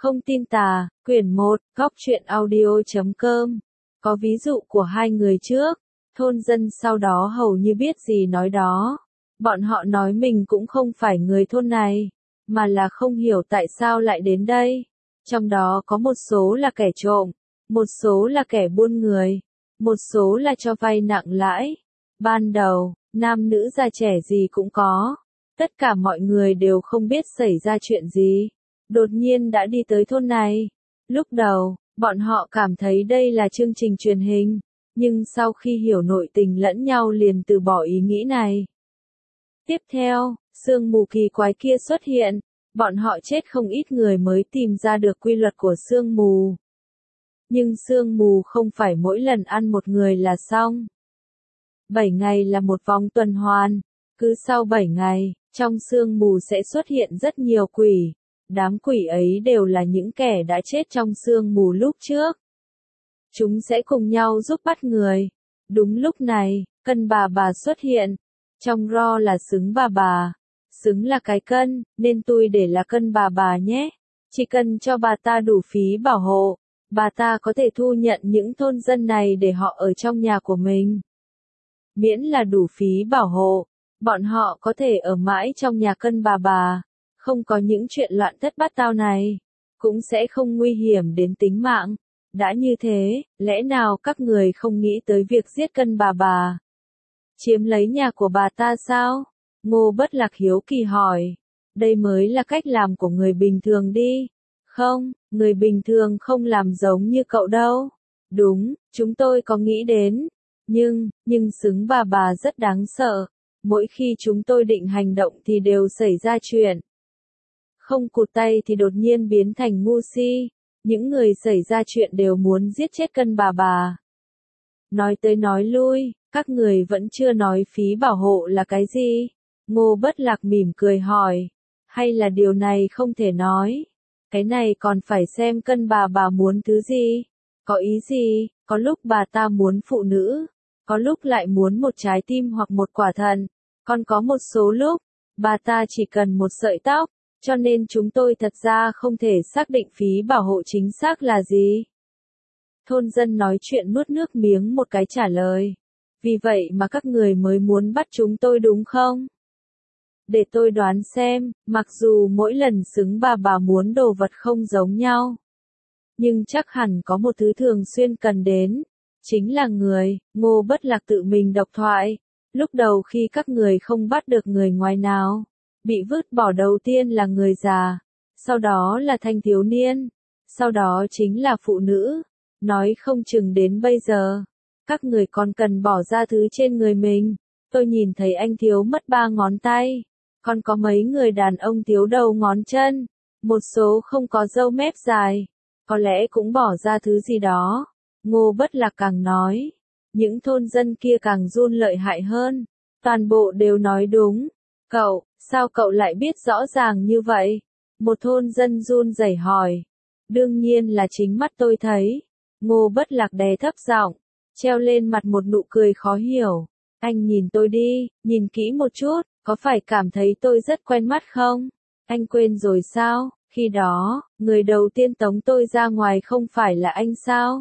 Không tin tà, quyển 1, góc truyện audio.com. Có ví dụ của hai người trước, thôn dân sau đó hầu như biết gì nói đó. Bọn họ nói mình cũng không phải người thôn này, mà là không hiểu tại sao lại đến đây. Trong đó có một số là kẻ trộm, một số là kẻ buôn người, một số là cho vay nặng lãi. Ban đầu, nam nữ già trẻ gì cũng có. Tất cả mọi người đều không biết xảy ra chuyện gì. Đột nhiên đã đi tới thôn này. Lúc đầu, bọn họ cảm thấy đây là chương trình truyền hình, nhưng sau khi hiểu nội tình lẫn nhau liền từ bỏ ý nghĩ này. Tiếp theo, sương mù kỳ quái kia xuất hiện, bọn họ chết không ít người mới tìm ra được quy luật của sương mù. Nhưng sương mù không phải mỗi lần ăn một người là xong. 7 ngày là một vòng tuần hoàn, cứ sau 7 ngày, trong sương mù sẽ xuất hiện rất nhiều quỷ. Đám quỷ ấy đều là những kẻ đã chết trong sương mù lúc trước. Chúng sẽ cùng nhau giúp bắt người. Đúng lúc này, cân bà xuất hiện. Trong ro là xứng bà. Xứng là cái cân, nên tôi để là cân bà nhé. Chỉ cần cho bà ta đủ phí bảo hộ, bà ta có thể thu nhận những thôn dân này để họ ở trong nhà của mình. Miễn là đủ phí bảo hộ, bọn họ có thể ở mãi trong nhà cân bà. Không có những chuyện loạn thất bát tao này, cũng sẽ không nguy hiểm đến tính mạng. Đã như thế, lẽ nào các người không nghĩ tới việc giết cân bà? Chiếm lấy nhà của bà ta sao? Ngô Bất Lạc hiếu kỳ hỏi. Đây mới là cách làm của người bình thường đi. Không, người bình thường không làm giống như cậu đâu. Đúng, chúng tôi có nghĩ đến. Nhưng xứng bà rất đáng sợ. Mỗi khi chúng tôi định hành động thì đều xảy ra chuyện. Không cụt tay thì đột nhiên biến thành ngu si. Những người xảy ra chuyện đều muốn giết chết cân bà. Nói tới nói lui, các người vẫn chưa nói phí bảo hộ là cái gì? Ngô Bất Lạc mỉm cười hỏi. Hay là điều này không thể nói? Cái này còn phải xem cân bà muốn thứ gì? Có ý gì? Có lúc bà ta muốn phụ nữ, có lúc lại muốn một trái tim hoặc một quả thận. Còn có một số lúc, bà ta chỉ cần một sợi tóc. Cho nên chúng tôi thật ra không thể xác định phí bảo hộ chính xác là gì. Thôn dân nói chuyện nuốt nước miếng một cái trả lời. Vì vậy mà các người mới muốn bắt chúng tôi đúng không? Để tôi đoán xem, mặc dù mỗi lần xứng bà muốn đồ vật không giống nhau. Nhưng chắc hẳn có một thứ thường xuyên cần đến. Chính là người. Ngô Bất Lạc tự mình độc thoại. Lúc đầu khi các người không bắt được người ngoài nào. Bị vứt bỏ đầu tiên là người già, sau đó là thanh thiếu niên, sau đó chính là phụ nữ. Nói không chừng đến bây giờ, các người còn cần bỏ ra thứ trên người mình. Tôi nhìn thấy anh thiếu mất 3 ngón tay, còn có mấy người đàn ông thiếu đầu ngón chân, một số không có râu mép dài, có lẽ cũng bỏ ra thứ gì đó. Ngô Bất Lạc càng nói, những thôn dân kia càng run lợi hại hơn, toàn bộ đều nói đúng. Cậu, sao cậu lại biết rõ ràng như vậy? Một thôn dân run rẩy hỏi. Đương nhiên là chính mắt tôi thấy. Ngô Bất Lạc đè thấp giọng, treo lên mặt một nụ cười khó hiểu. Anh nhìn tôi đi, nhìn kỹ một chút, có phải cảm thấy tôi rất quen mắt không? Anh quên rồi sao? Khi đó, người đầu tiên tống tôi ra ngoài không phải là anh sao?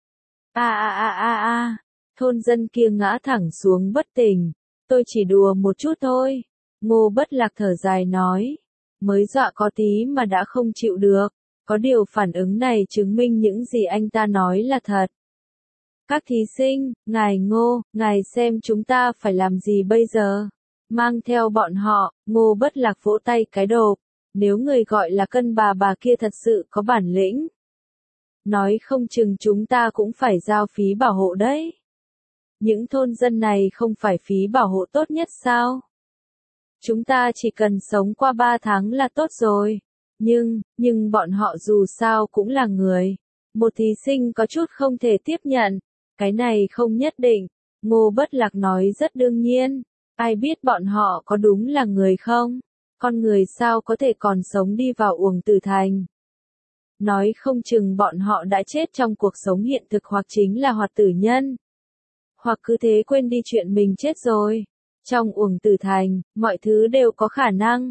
Thôn dân kia ngã thẳng xuống bất tỉnh. Tôi chỉ đùa một chút thôi. Ngô Bất Lạc thở dài nói. Mới dọa có tí mà đã không chịu được. Có điều phản ứng này chứng minh những gì anh ta nói là thật. Các thí sinh, ngài Ngô, ngài xem chúng ta phải làm gì bây giờ? Mang theo bọn họ. Ngô Bất Lạc vỗ tay cái đột. Nếu người gọi là cân bà kia thật sự có bản lĩnh, nói không chừng chúng ta cũng phải giao phí bảo hộ đấy. Những thôn dân này không phải phí bảo hộ tốt nhất sao? Chúng ta chỉ cần sống qua 3 tháng là tốt rồi. Nhưng bọn họ dù sao cũng là người. Một thí sinh có chút không thể tiếp nhận. Cái này không nhất định. Ngô Bất Lạc nói rất đương nhiên. Ai biết bọn họ có đúng là người không? Con người sao có thể còn sống đi vào uổng tử thành? Nói không chừng bọn họ đã chết trong cuộc sống hiện thực hoặc chính là hoạt tử nhân. Hoặc cứ thế quên đi chuyện mình chết rồi. Trong uổng tử thành, mọi thứ đều có khả năng.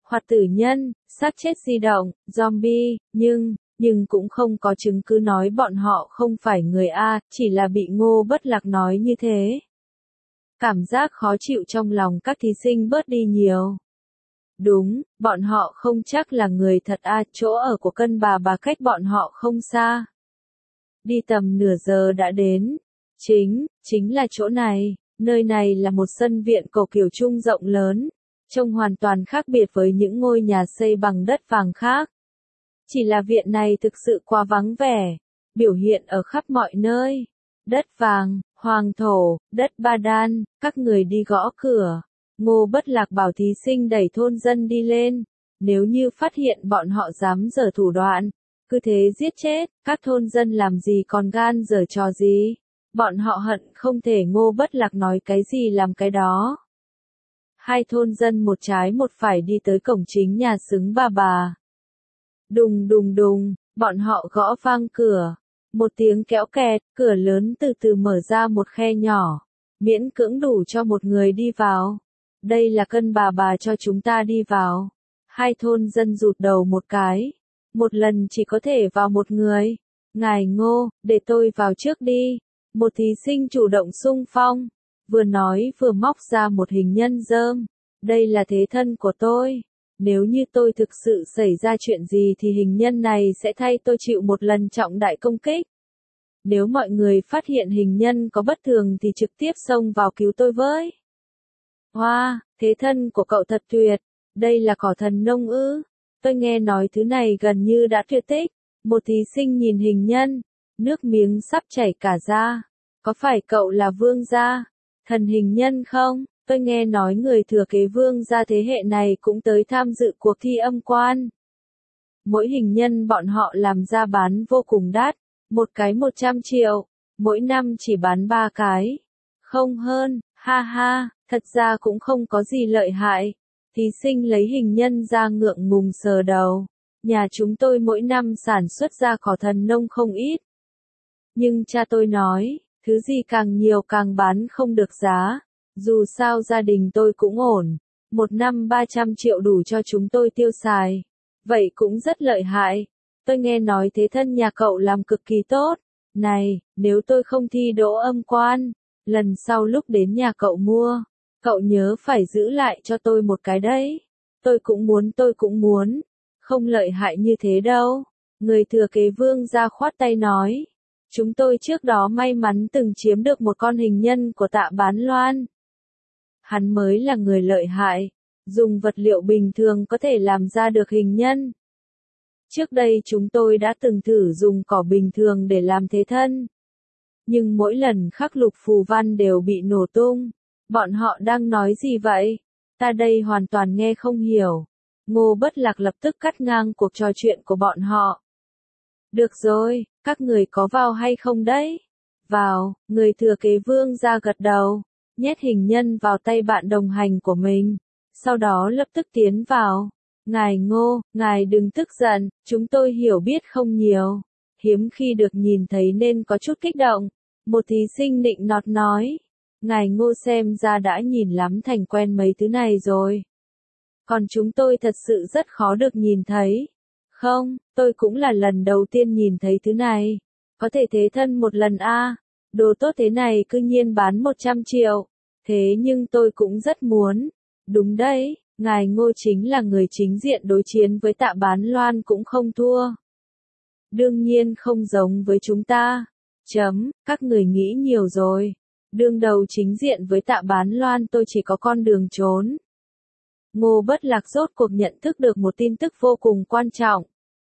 hoặc tử nhân, xác chết di động, zombie, nhưng cũng không có chứng cứ nói bọn họ không phải người A, chỉ là bị Ngô Bất Lạc nói như thế. Cảm giác khó chịu trong lòng các thí sinh bớt đi nhiều. Đúng, bọn họ không chắc là người thật A, chỗ ở của Cân Bà cách bọn họ không xa. Đi tầm nửa giờ đã đến. Chính là chỗ này, nơi này là một sân viện cổ kiểu Trung rộng lớn, trông hoàn toàn khác biệt với những ngôi nhà xây bằng đất vàng khác. Chỉ là viện này thực sự quá vắng vẻ, biểu hiện ở khắp mọi nơi. Đất vàng, hoàng thổ, đất ba đan, các người đi gõ cửa. Ngô Bất Lạc bảo thí sinh đẩy thôn dân đi lên, nếu như phát hiện bọn họ dám giở thủ đoạn, cứ thế giết chết, các thôn dân làm gì còn gan giở trò gì. Bọn họ hận không thể Ngô Bất Lạc nói cái gì làm cái đó. Hai thôn dân một trái một phải đi tới cổng chính nhà xứng bà. Đùng đùng đùng, bọn họ gõ vang cửa. Một tiếng kéo kẹt, cửa lớn từ từ mở ra một khe nhỏ, miễn cưỡng đủ cho một người đi vào. Đây là Cân bà cho chúng ta đi vào. Hai thôn dân rụt đầu một cái. Một lần chỉ có thể vào một người. Ngài Ngô, để tôi vào trước đi. Một thí sinh chủ động xung phong. Vừa nói vừa móc ra một hình nhân rơm. Đây là thế thân của tôi. Nếu như tôi thực sự xảy ra chuyện gì thì hình nhân này sẽ thay tôi chịu một lần trọng đại công kích. Nếu mọi người phát hiện hình nhân có bất thường thì trực tiếp xông vào cứu tôi với. Hoa, thế thân của cậu thật tuyệt. Đây là cỏ thần nông ư. Tôi nghe nói thứ này gần như đã tuyệt tích. Một thí sinh nhìn hình nhân, nước miếng sắp chảy cả ra. Có phải cậu là vương gia, thần hình nhân không? Tôi nghe nói người thừa kế vương gia thế hệ này cũng tới tham dự cuộc thi âm quan. Mỗi hình nhân bọn họ làm ra bán vô cùng đắt, một cái 100 triệu, mỗi năm chỉ bán 3 cái. Không hơn, ha ha, thật ra cũng không có gì lợi hại. Thí sinh lấy hình nhân ra ngượng ngùng sờ đầu. Nhà chúng tôi mỗi năm sản xuất ra cỏ thần nông không ít. Nhưng cha tôi nói, thứ gì càng nhiều càng bán không được giá. Dù sao gia đình tôi cũng ổn. Một năm 300 triệu đủ cho chúng tôi tiêu xài. Vậy cũng rất lợi hại. Tôi nghe nói thế thân nhà cậu làm cực kỳ tốt. Này, nếu tôi không thi đỗ âm quan, lần sau lúc đến nhà cậu mua, cậu nhớ phải giữ lại cho tôi một cái đấy. Tôi cũng muốn. Không lợi hại như thế đâu. Người thừa kế vương gia khoát tay nói. Chúng tôi trước đó may mắn từng chiếm được một con hình nhân của Tạ Bán Loan. Hắn mới là người lợi hại. Dùng vật liệu bình thường có thể làm ra được hình nhân. Trước đây chúng tôi đã từng thử dùng cỏ bình thường để làm thế thân. Nhưng mỗi lần khắc lục phù văn đều bị nổ tung. Bọn họ đang nói gì vậy? Ta đây hoàn toàn nghe không hiểu. Ngô Bất Lạc lập tức cắt ngang cuộc trò chuyện của bọn họ. Được rồi, các người có vào hay không đấy? Vào, người thừa kế vương gia gật đầu, nhét hình nhân vào tay bạn đồng hành của mình. Sau đó lập tức tiến vào. Ngài Ngô, ngài đừng tức giận, chúng tôi hiểu biết không nhiều. Hiếm khi được nhìn thấy nên có chút kích động. Một thí sinh nịnh nọt nói. Ngài Ngô xem ra đã nhìn lắm thành quen mấy thứ này rồi. Còn chúng tôi thật sự rất khó được nhìn thấy. Không, tôi cũng là lần đầu tiên nhìn thấy thứ này. Có thể thế thân một lần a. Đồ tốt thế này cư nhiên bán 100 triệu. Thế nhưng tôi cũng rất muốn. Đúng đấy, ngài Ngô chính là người chính diện đối chiến với Tạ Bán Loan cũng không thua. Đương nhiên không giống với chúng ta. Các người nghĩ nhiều rồi. Đương đầu chính diện với Tạ Bán Loan tôi chỉ có con đường trốn. Ngô Bất Lạc rốt cuộc nhận thức được một tin tức vô cùng quan trọng.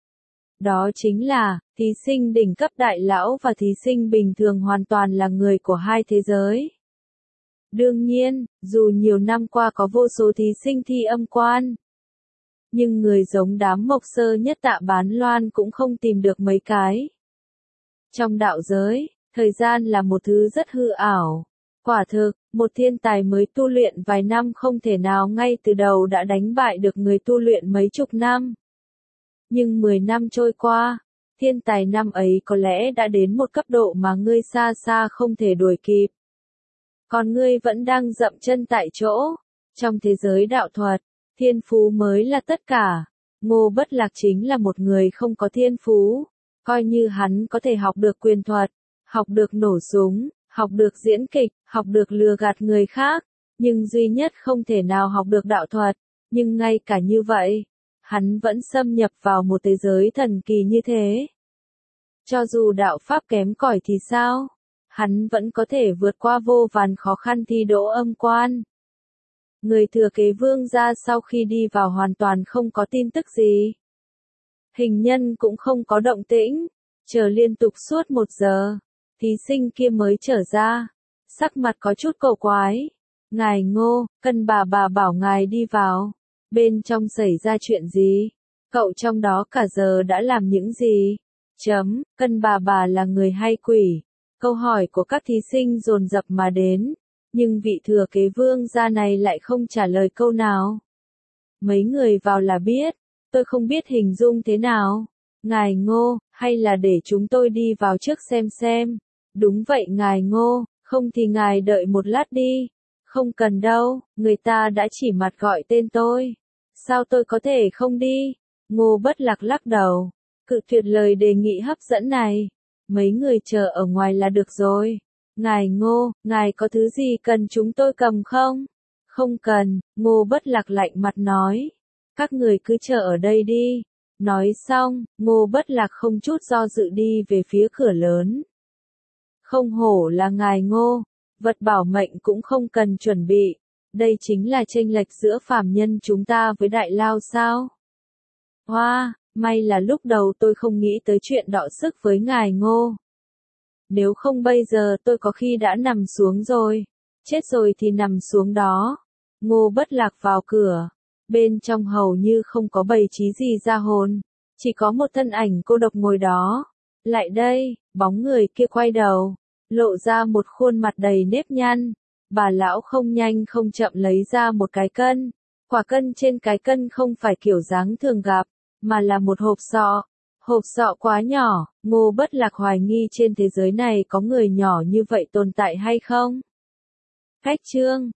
Đó chính là, thí sinh đỉnh cấp đại lão và thí sinh bình thường hoàn toàn là người của hai thế giới. Đương nhiên, dù nhiều năm qua có vô số thí sinh thi âm quan, nhưng người giống đám mộc sơ nhất Tạ Bán Loan cũng không tìm được mấy cái. Trong đạo giới, thời gian là một thứ rất hư ảo. Quả thực, một thiên tài mới tu luyện vài năm không thể nào ngay từ đầu đã đánh bại được người tu luyện mấy chục năm. Nhưng 10 năm trôi qua, thiên tài năm ấy có lẽ đã đến một cấp độ mà ngươi xa xa không thể đuổi kịp. Còn ngươi vẫn đang dậm chân tại chỗ. Trong thế giới đạo thuật, Thiên phú mới là tất cả. Ngô Bất Lạc chính là một người không có thiên phú. Coi như hắn có thể học được quyền thuật, học được nổ súng, học được diễn kịch, học được lừa gạt người khác, nhưng duy nhất không thể nào học được đạo thuật. Nhưng ngay cả như vậy, hắn vẫn xâm nhập vào một thế giới thần kỳ như thế. Cho dù đạo pháp kém cỏi thì sao? Hắn vẫn có thể vượt qua vô vàn khó khăn thi đỗ âm quan. Người thừa kế Vương gia sau khi đi vào hoàn toàn không có tin tức gì. Hình nhân cũng không có động tĩnh, chờ liên tục suốt 1 giờ, thí sinh kia mới trở ra, sắc mặt có chút cổ quái. Ngài Ngô, Cân bà bảo ngài đi vào, bên trong xảy ra chuyện gì? Cậu trong đó cả giờ đã làm những gì? Cân bà là người hay quỷ? Câu hỏi của các thí sinh dồn dập mà đến, nhưng vị thừa kế Vương gia này lại không trả lời câu nào. Mấy người vào là biết, tôi không biết hình dung thế nào. Ngài Ngô, hay là để chúng tôi đi vào trước xem. Đúng vậy ngài Ngô, không thì ngài đợi một lát đi. Không cần đâu, người ta đã chỉ mặt gọi tên tôi. Sao tôi có thể không đi? Ngô Bất Lạc lắc đầu, cự tuyệt lời đề nghị hấp dẫn này. Mấy người chờ ở ngoài là được rồi. Ngài Ngô, ngài có thứ gì cần chúng tôi cầm không? Không cần, Ngô Bất Lạc lạnh mặt nói. Các người cứ chờ ở đây đi. Nói xong, Ngô Bất Lạc không chút do dự đi về phía cửa lớn. Không hổ là ngài Ngô, vật bảo mệnh cũng không cần chuẩn bị. Đây chính là chênh lệch giữa phàm nhân chúng ta với đại lao sao? Hoa, may là lúc đầu tôi không nghĩ tới chuyện đọ sức với ngài Ngô. Nếu không bây giờ tôi có khi đã nằm xuống rồi. Chết rồi thì nằm xuống đó. Ngô Bất Lạc vào cửa. Bên trong hầu như không có bày trí gì ra hồn. Chỉ có một thân ảnh cô độc ngồi đó. Lại đây, bóng người kia quay đầu. Lộ ra một khuôn mặt đầy nếp nhăn. Bà lão không nhanh không chậm lấy ra một cái cân. Quả cân trên cái cân không phải kiểu dáng thường gặp, mà là một hộp sọ. Hộp sọ quá nhỏ, Ngô Bất Lạc hoài nghi trên thế giới này có người nhỏ như vậy tồn tại hay không? Khách trương,